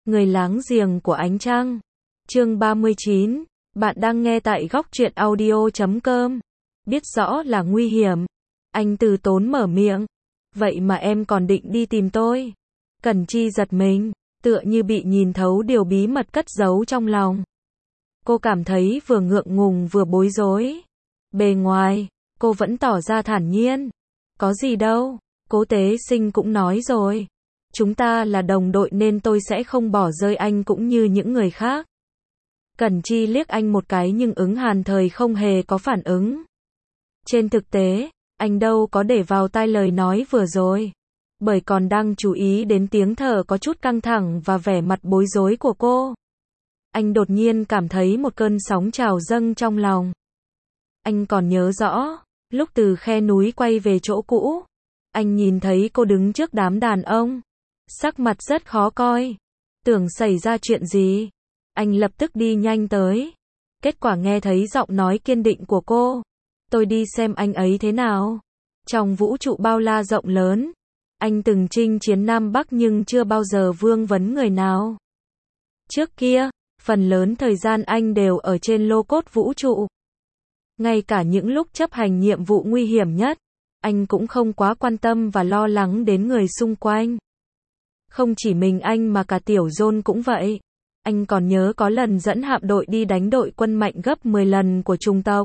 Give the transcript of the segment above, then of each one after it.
Người láng giềng của ánh trăng. Chương 39. Bạn đang nghe tại góc truyện audio.com. Biết rõ là nguy hiểm. Anh từ tốn mở miệng. Vậy mà em còn định đi tìm tôi. Cẩn Chi giật mình, tựa như bị nhìn thấu điều bí mật cất giấu trong lòng. Cô cảm thấy vừa ngượng ngùng vừa bối rối. Bề ngoài, cô vẫn tỏ ra thản nhiên. Có gì đâu, Cố Tế Sinh cũng nói rồi. Chúng ta là đồng đội nên tôi sẽ không bỏ rơi anh cũng như những người khác. Cẩn Chi liếc anh một cái nhưng Ứng Hàn Thời không hề có phản ứng. Trên thực tế, anh đâu có để vào tai lời nói vừa rồi. Bởi còn đang chú ý đến tiếng thở có chút căng thẳng và vẻ mặt bối rối của cô. Anh đột nhiên cảm thấy một cơn sóng trào dâng trong lòng. Anh còn nhớ rõ, lúc từ khe núi quay về chỗ cũ, anh nhìn thấy cô đứng trước đám đàn ông. Sắc mặt rất khó coi. Tưởng xảy ra chuyện gì. Anh lập tức đi nhanh tới. Kết quả nghe thấy giọng nói kiên định của cô. Tôi đi xem anh ấy thế nào. Trong vũ trụ bao la rộng lớn, anh từng chinh chiến Nam Bắc nhưng chưa bao giờ vương vấn người nào. Trước kia, phần lớn thời gian anh đều ở trên lô cốt vũ trụ. Ngay cả những lúc chấp hành nhiệm vụ nguy hiểm nhất, anh cũng không quá quan tâm và lo lắng đến người xung quanh. Không chỉ mình anh mà cả Tiểu John cũng vậy. Anh còn nhớ có lần dẫn hạm đội đi đánh đội quân mạnh gấp 10 lần của chủng tộc.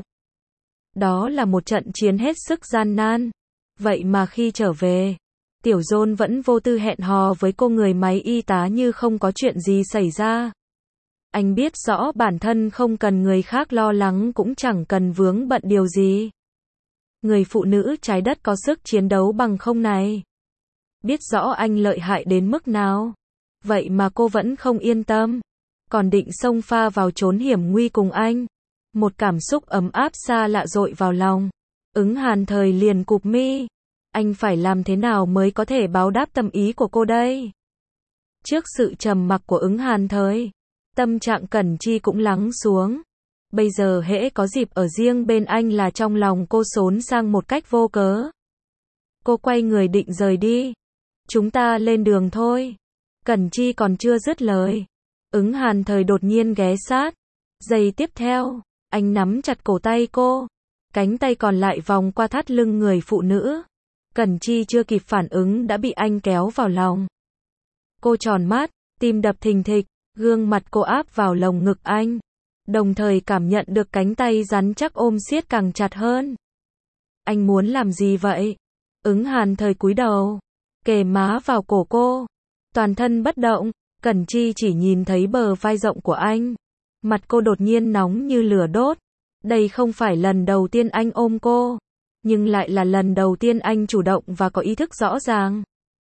Đó là một trận chiến hết sức gian nan. Vậy mà khi trở về, Tiểu John vẫn vô tư hẹn hò với cô người máy y tá như không có chuyện gì xảy ra. Anh biết rõ bản thân không cần người khác lo lắng cũng chẳng cần vướng bận điều gì. Người phụ nữ trái đất có sức chiến đấu bằng không này. Biết rõ anh lợi hại đến mức nào. Vậy mà cô vẫn không yên tâm. Còn định xông pha vào trốn hiểm nguy cùng anh. Một cảm xúc ấm áp xa lạ dội vào lòng. Ứng Hàn Thời liền cụp mi. Anh phải làm thế nào mới có thể báo đáp tâm ý của cô đây? Trước sự trầm mặc của Ứng Hàn Thời, tâm trạng Cẩn Chi cũng lắng xuống. Bây giờ hễ có dịp ở riêng bên anh là trong lòng cô xốn sang một cách vô cớ. Cô quay người định rời đi. Chúng ta lên đường thôi. Cẩn Chi còn chưa dứt lời. Ứng Hàn Thời đột nhiên ghé sát. Giây tiếp theo, anh nắm chặt cổ tay cô. Cánh tay còn lại vòng qua thắt lưng người phụ nữ. Cẩn Chi chưa kịp phản ứng đã bị anh kéo vào lòng. Cô tròn mắt, tim đập thình thịch, gương mặt cô áp vào lồng ngực anh. Đồng thời cảm nhận được cánh tay rắn chắc ôm siết càng chặt hơn. Anh muốn làm gì vậy? Ứng Hàn Thời cúi đầu, kề má vào cổ cô. Toàn thân bất động, Cẩn Chi chỉ nhìn thấy bờ vai rộng của anh. Mặt cô đột nhiên nóng như lửa đốt. Đây không phải lần đầu tiên anh ôm cô, nhưng lại là lần đầu tiên anh chủ động và có ý thức rõ ràng.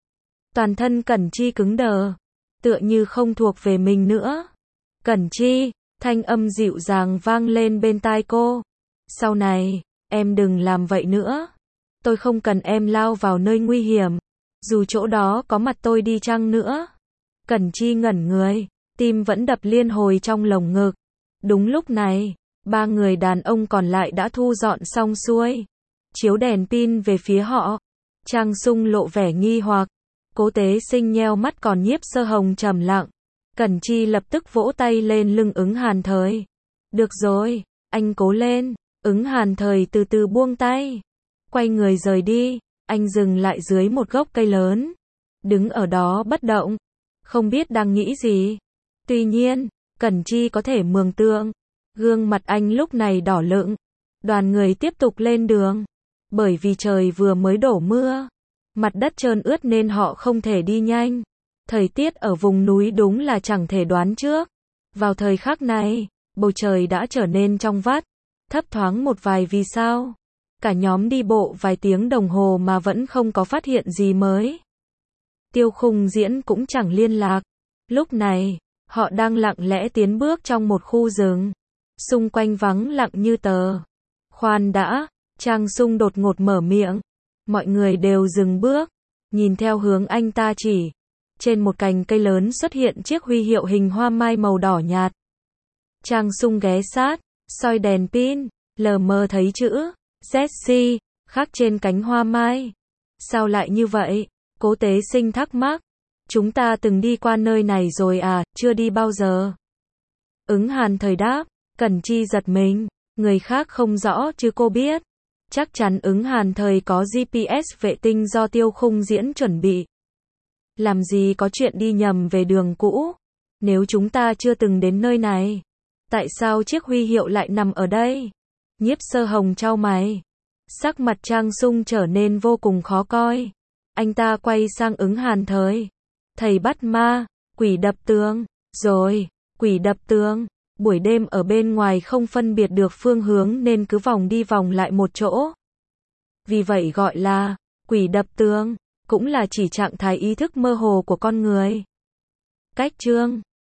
Toàn thân Cẩn Chi cứng đờ, tựa như không thuộc về mình nữa. Cẩn Chi, thanh âm dịu dàng vang lên bên tai cô. Sau này, em đừng làm vậy nữa. Tôi không cần em lao vào nơi nguy hiểm, dù chỗ đó có mặt tôi đi chăng nữa. Cẩn Chi ngẩn người, tim vẫn đập liên hồi trong lồng ngực. Đúng lúc này, ba người đàn ông còn lại đã thu dọn xong xuôi. Chiếu đèn pin về phía họ. Trang Sung lộ vẻ nghi hoặc. Cố Tế Sinh nheo mắt còn Nhiếp Sơ Hồng trầm lặng. Cẩn Chi lập tức vỗ tay lên lưng Ứng Hàn Thời. Được rồi, anh cố lên. Ứng Hàn Thời từ từ buông tay. Quay người rời đi. Anh dừng lại dưới một gốc cây lớn. Đứng ở đó bất động. Không biết đang nghĩ gì. Tuy nhiên, Cẩn Chi có thể mường tượng. Gương mặt anh lúc này đỏ lựng. Đoàn người tiếp tục lên đường. Bởi vì trời vừa mới đổ mưa. Mặt đất trơn ướt nên họ không thể đi nhanh. Thời tiết ở vùng núi đúng là chẳng thể đoán trước. Vào thời khắc này, bầu trời đã trở nên trong vắt. Thấp thoáng một vài vì sao. Cả nhóm đi bộ vài tiếng đồng hồ mà vẫn không có phát hiện gì mới. Tiêu Khung Diễn cũng chẳng liên lạc. Lúc này, họ đang lặng lẽ tiến bước trong một khu rừng. Xung quanh vắng lặng như tờ. Khoan đã, Trang Sung đột ngột mở miệng. Mọi người đều dừng bước, nhìn theo hướng anh ta chỉ. Trên một cành cây lớn xuất hiện chiếc huy hiệu hình hoa mai màu đỏ nhạt. Trang Sung ghé sát, soi đèn pin, lờ mờ thấy chữ ZC khắc trên cánh hoa mai. Sao lại như vậy? Cố Tế Sinh thắc mắc. Chúng ta từng đi qua nơi này rồi à, chưa đi bao giờ. Ứng Hàn Thời đáp, Cẩn Chi giật mình, người khác không rõ chứ cô biết. Chắc chắn Ứng Hàn Thời có GPS vệ tinh do Tiêu Khung diễn chuẩn bị. Làm gì có chuyện đi nhầm về đường cũ. Nếu chúng ta chưa từng đến nơi này, tại sao chiếc huy hiệu lại nằm ở đây? Nhiếp Sơ Hồng chau mày. Sắc mặt Trang Sung trở nên vô cùng khó coi. Anh ta quay sang Ứng Hàn Thời. Thầy bắt ma, quỷ đập tường. Rồi, quỷ đập tường. Buổi đêm ở bên ngoài không phân biệt được phương hướng nên cứ vòng đi vòng lại một chỗ. Vì vậy gọi là quỷ đập tường, cũng là chỉ trạng thái ý thức mơ hồ của con người. Cách chương